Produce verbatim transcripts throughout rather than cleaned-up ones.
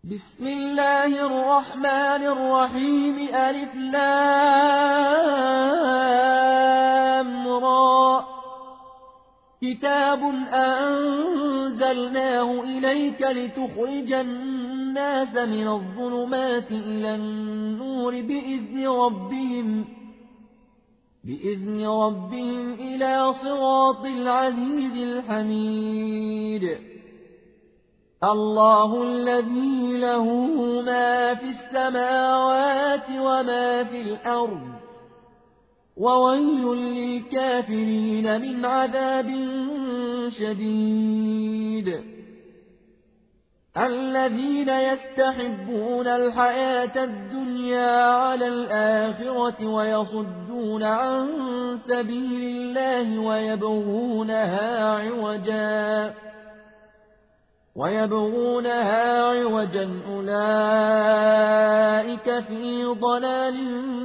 بسم الله الرحمن الرحيم ألف لام را كتاب أنزلناه إليك لتخرج الناس من الظلمات إلى النور بإذن ربهم بإذن ربهم إلى صراط العزيز الحميد الله الذي له ما في السماوات وما في الأرض وويل للكافرين من عذاب شديد الذين يستحبون الحياة الدنيا على الآخرة ويصدون عن سبيل الله ويبغونها عوجا ويبغونها عوجا أولئك في ضلال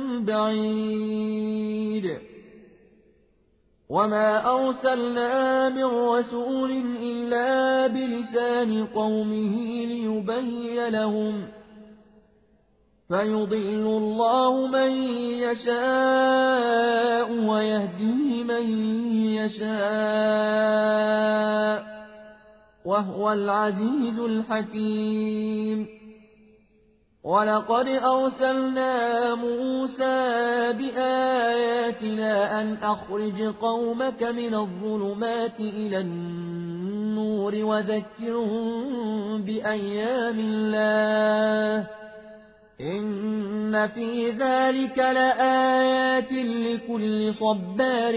بعيد وما أرسلنا من رسول إلا بلسان قومه ليبين لهم فيضل الله من يشاء ويهدي من يشاء وهو العزيز الحكيم ولقد أرسلنا موسى بآياتنا أن أخرج قومك من الظلمات إلى النور وذكرهم بأيام الله إن في ذلك لآيات لكل صبار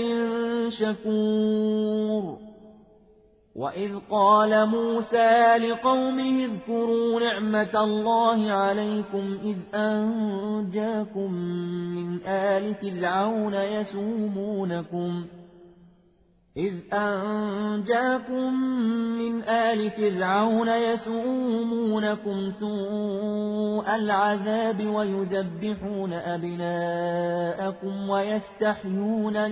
شكور وإذ قال موسى لقومه اذكروا نعمة الله عليكم إذ أنجاكم من آل فرعون يسومونكم إذ أنجاكم من آل فرعون يسومونكم سوء العذاب ويذبحون أبناءكم ويستحيون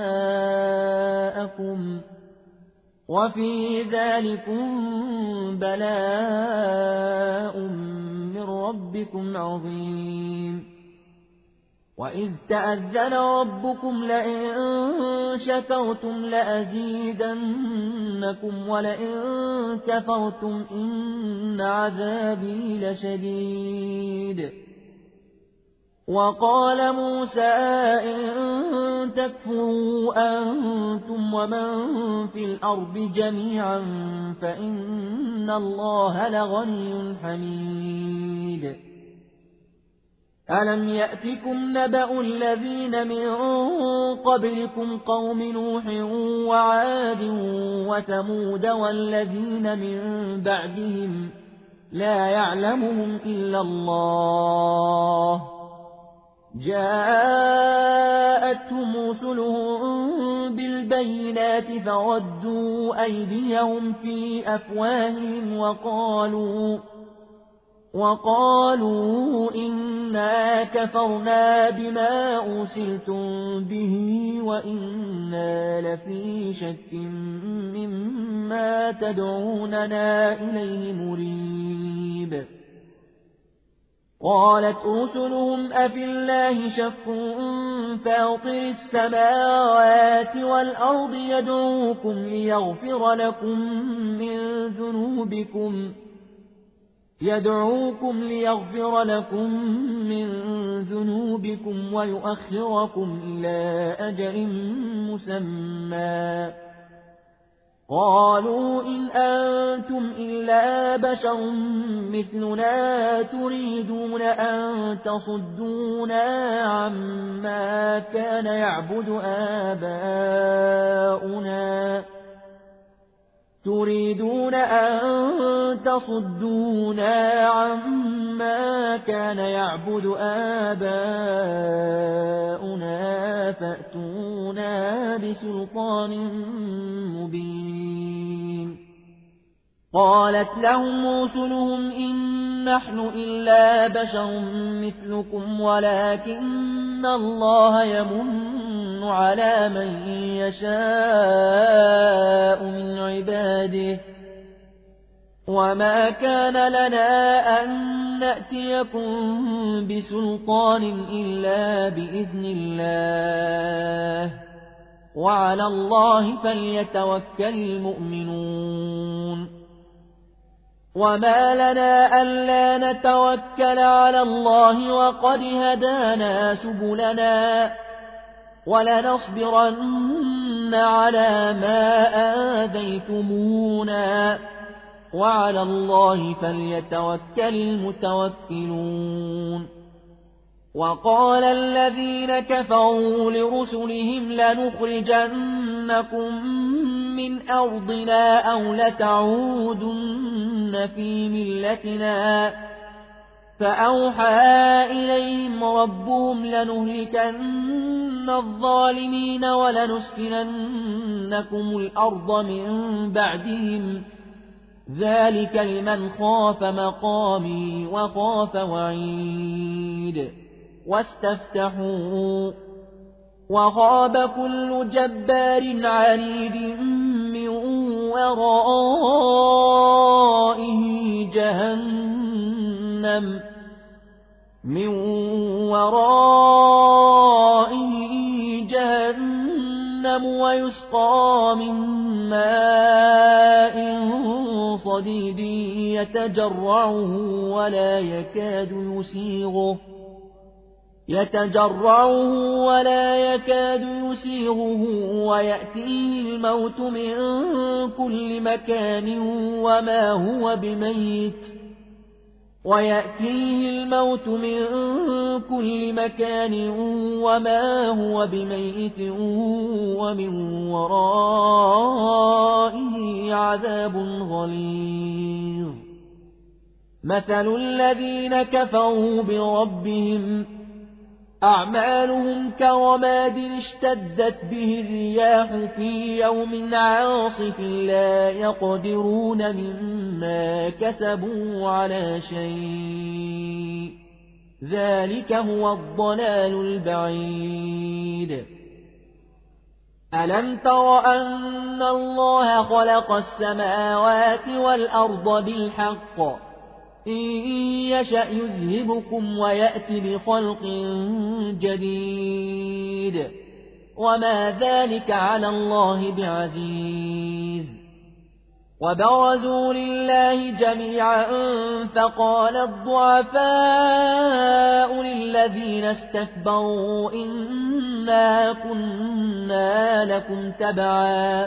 نساءكم وفي ذلكم بلاء من ربكم عظيم وإذ تأذن ربكم لئن شكرتم لأزيدنكم ولئن كفرتم إن عذابي لشديد وقال موسى إن تكفروا أنتم ومن في الأرض جميعا فإن الله لغني حميد ألم يأتكم نبأ الذين من قبلكم قوم نوح وعاد وثمود والذين من بعدهم لا يعلمهم إلا الله جاءتهم رسلهم بالبينات فردوا أيديهم في أفواههم وقالوا وقالوا إنا كفرنا بما أرسلتم به وإنا لفي شك مما تدعوننا إليه مريب قالت رسلهم أفي الله شك فاطر السماوات والأرض يدعوكم ليغفر لكم من ذنوبكم يدعوكم ليغفر لكم من ذنوبكم ويؤخركم إلى أجل مسمى قالوا إن أنتم إلا بشر مثلنا تريدون أن تصدونا عما كان يعبد آباؤنا تريدون أن تصدونا عما كان يعبد آباؤنا فأتونا بسلطان مبين قالت لهم رسلهم إن نحن إلا بشر مثلكم ولكن الله يمن على من يشاء من عباده وما كان لنا أن نأتيكم بسلطان إلا بإذن الله وعلى الله فليتوكل المؤمنون وما لنا ألا نتوكل على الله وقد هدانا سبلنا ولنصبرن على ما آذيتمونا وعلى الله فليتوكل المتوكلون وقال الذين كفروا لرسلهم لنخرجنكم من أرضنا أو لتعودن في ملتنا فأوحى إليهم ربهم لنهلكن الظالمين ولنسكننكم الأرض من بعدهم ذلك لمن خاف مقامي وخاف وعيد واستفتحوا وخاب كل جبار عنيد من ورائه جهنم من ورائه جهنم ويسقى من ماء صديد يتجرعه ولا يكاد يسيغه يتجرعه ولا يكاد يسيغه ويأتيه الموت من كل مكان وما هو بميت ويأتيه الموت من كل مكان وما هو بميت ومن ورائه عذاب غليظ مثل الذين كفروا بربهم أعمالهم كرماد اشتدت به الرياح في يوم عاصف لا يقدرون مما كسبوا على شيء ذلك هو الضلال البعيد ألم تر أن الله خلق السماوات والأرض بالحق إن يشأ يذهبكم ويأتي بخلق جديد وما ذلك على الله بعزيز وبرزوا لله جميعا فقال الضعفاء للذين استكبروا إنا كنا لكم تبعا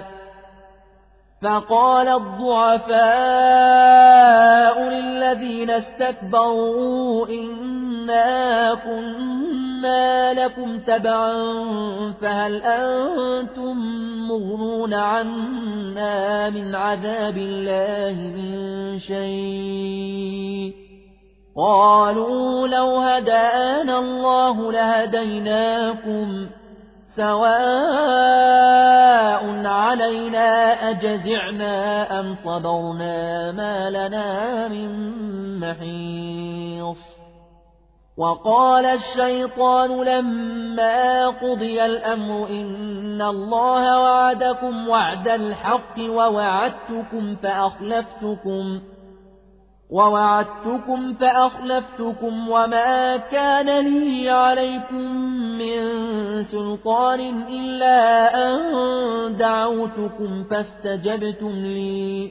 فقال الضعفاء للذين استكبروا إنا كنا لكم تبعا فهل أنتم مغنون عنا من عذاب الله من شيء قالوا لو هدانا الله لهديناكم سواء علينا أجزعنا أم صبرنا ما لنا من محيص وقال الشيطان لما قضي الأمر إن الله وعدكم وعد الحق ووعدتكم فأخلفتكم ووعدتكم فأخلفتكم وما كان لي عليكم من سلطان إلا أن دعوتكم فاستجبتم لي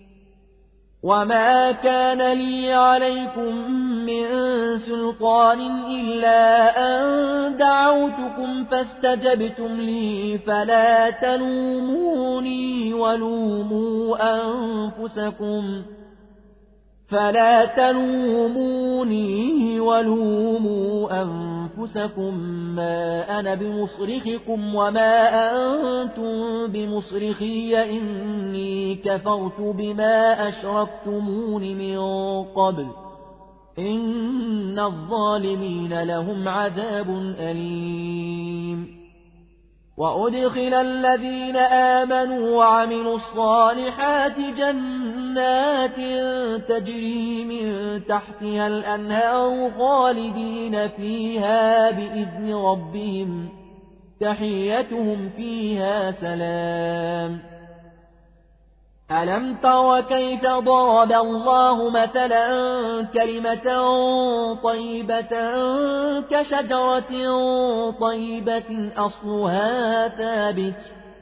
وما كان لي عليكم من سلطان إلا أن دعوتكم فاستجبتم لي فلا تلوموني ولوموا أنفسكم فلا تلوموني ولوموا أنفسكم ما أنا بمصرخكم وما أنتم بمصرخي إني كفرت بما أشركتمون من قبل إن الظالمين لهم عذاب أليم وأدخل الذين آمنوا وعملوا الصالحات جنات تجري من تحتها الأنهار خالدين فيها بإذن ربهم تحيتهم فيها سلام ألم تر كيف ضرب الله مثلا كلمة طيبة كشجرة طيبة أصلها ثابت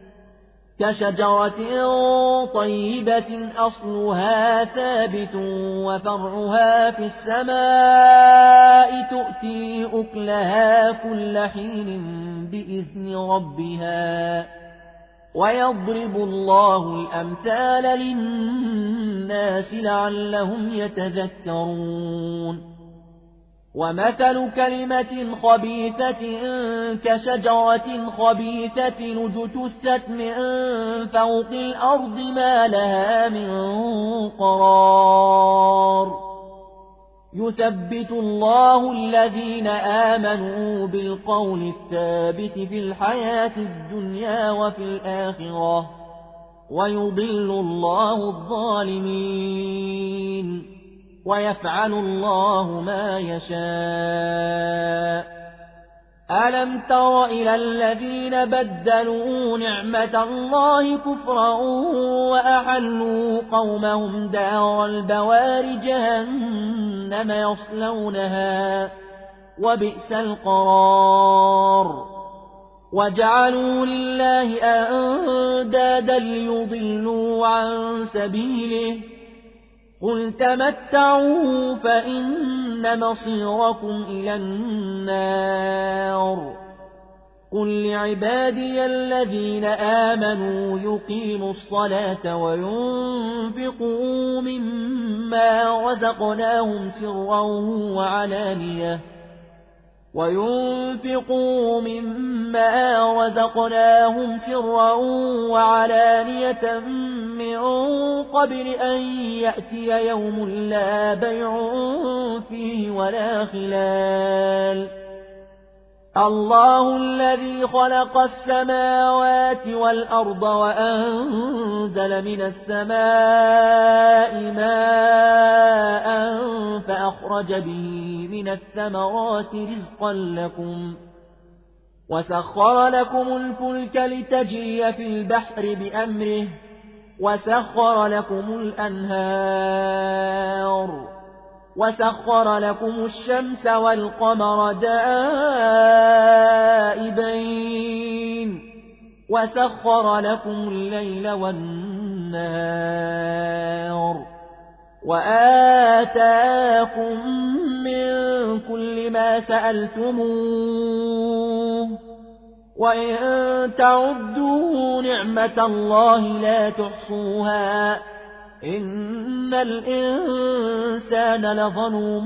كشجرة طيبة أصلها ثابت وفرعها في السماء تؤتي أكلها كل حين بإذن ربها ويضرب الله الأمثال للناس لعلهم يتذكرون ومثل كلمة خبيثة كشجرة خبيثة اجتثت من فوق الأرض ما لها من قرار يثبت الله الذين آمنوا بالقول الثابت في الحياة الدنيا وفي الآخرة ويضل الله الظالمين ويفعل الله ما يشاء ألم تر إلى الذين بدلوا نعمة الله كفرا وأحلوا قومهم دار البوار جهنم يصلونها وبئس القرار وجعلوا لله أندادا ليضلوا عن سبيله قل تمتعوا فإن مصيركم إلى النار قل لعبادي الذين آمنوا يقيموا الصلاة وينفقوا مما رزقناهم سرا وعلانية وينفقوا مما رزقناهم سرا وعلانية من قبل أن يأتي يوم لا بيع فيه ولا خلال الله الذي خلق السماوات والأرض وأنزل من السماء ماء فأخرج به من الثمرات رزقا لكم وسخر لكم الفلك لتجري في البحر بأمره وسخر لكم الأنهار وسخر لكم الشمس والقمر دائبين وسخر لكم الليل والنهار وآتاكم من كل ما سألتموه وإن تعدوا نعمة الله لا تحصوها إن الإنسان لظلوم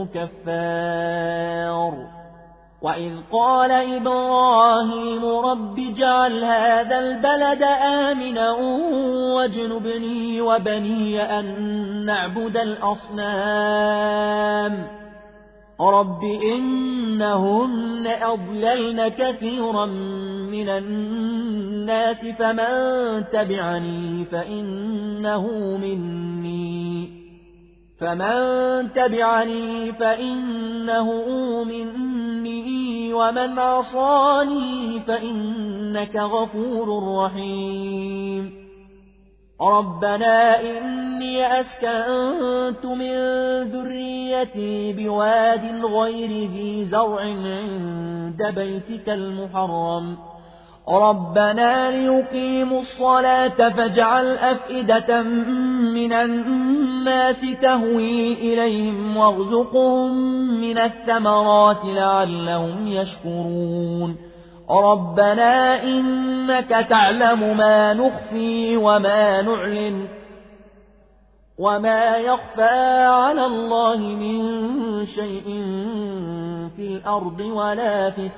كفار وإذ قال إبراهيم رب اجعل هذا البلد آمنا واجنبني وبني أن نعبد الأصنام رب إنهن أضللن كثيرا من الناس فمن تبعني فإنه مني فمن تبعني فإنه مني ومن عصاني فإنك غفور رحيم ربنا إني أسكنت من ذريتي بواد غير ذي زرع عند بيتك المحرم ربنا ليقيموا الصلاة فاجعل أفئدة من الناس تهوي إليهم وارزقهم من الثمرات لعلهم يشكرون ربنا إنك تعلم ما نخفي وما نعلن وما يخفى على الله من شيء في الأرض ولا في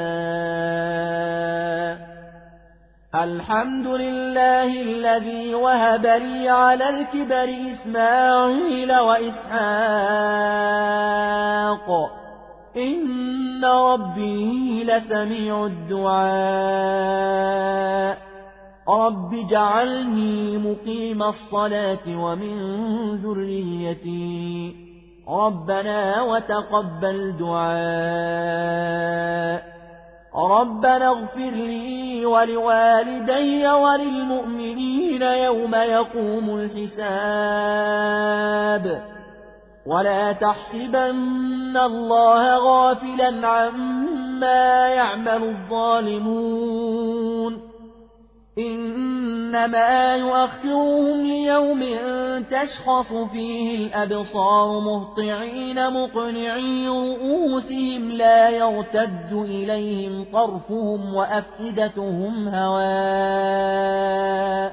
السماء الحمد لله الذي وهب لي على الكبر إسماعيل وإسحاق إن ربي لسميع الدعاء رب اجعلني مقيم الصلاة ومن ذريتي ربنا وتقبل دعاء ربنا اغفر لي ولوالدي وللمؤمنين يوم يقوم الحساب ولا تحسبن الله غافلا عما يعمل الظالمون إنما يؤخرهم ليوم تشخص فيه الأبصار مهطعين مقنعي رؤوسهم لا يرتد إليهم طرفهم وأفئدتهم هواء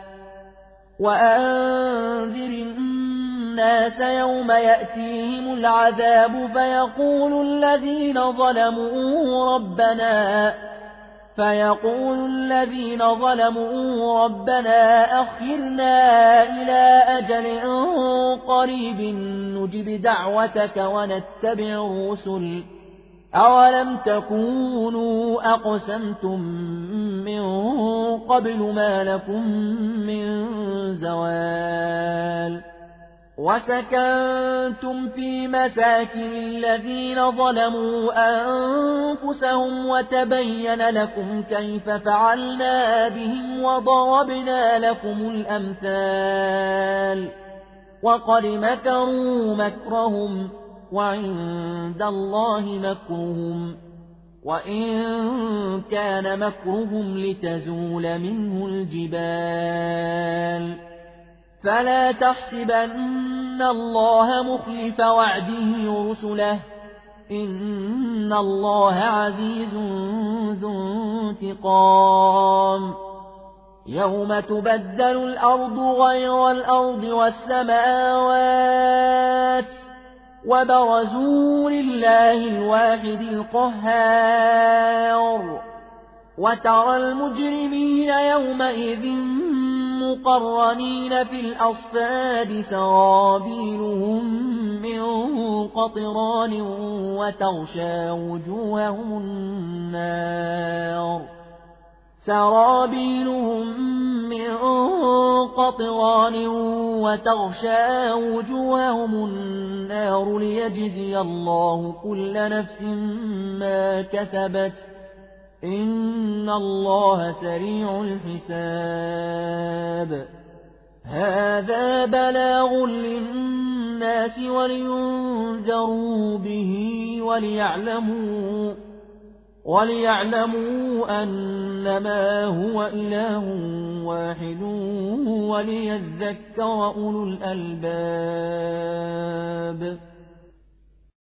وأنذر الناس يوم يأتيهم العذاب فيقول الذين ظلموا ربنا فيقول الذين ظلموا ربنا أخرنا إلى أجل قريب نجب دعوتك ونتبع الرسل أولم تكونوا أقسمتم من قبل ما لكم من زوال وسكنتم في مساكن الذين ظلموا أنفسهم وتبين لكم كيف فعلنا بهم وضربنا لكم الأمثال وقد مكروا مكرهم وعند الله مكرهم وإن كان مكرهم لتزول منه الجبال فلا تحسبن الله مخلف وعده رسله إن الله عزيز ذو انتقام يوم تبدل الأرض غير الأرض والسماوات وبرزوا لله الواحد القهار وترى المجرمين يومئذ مقرنين في الأصفاد سرابيلهم من قطران وتغشى وجوههم النار سرابيلهم من قطران وتغشى وجوههم النار ليجزي الله كل نفس ما كسبت إن الله سريع الحساب هذا بلاغ للناس ولينذروا به وليعلموا وليعلموا أنما هو إله واحد وليذكر أولو الألباب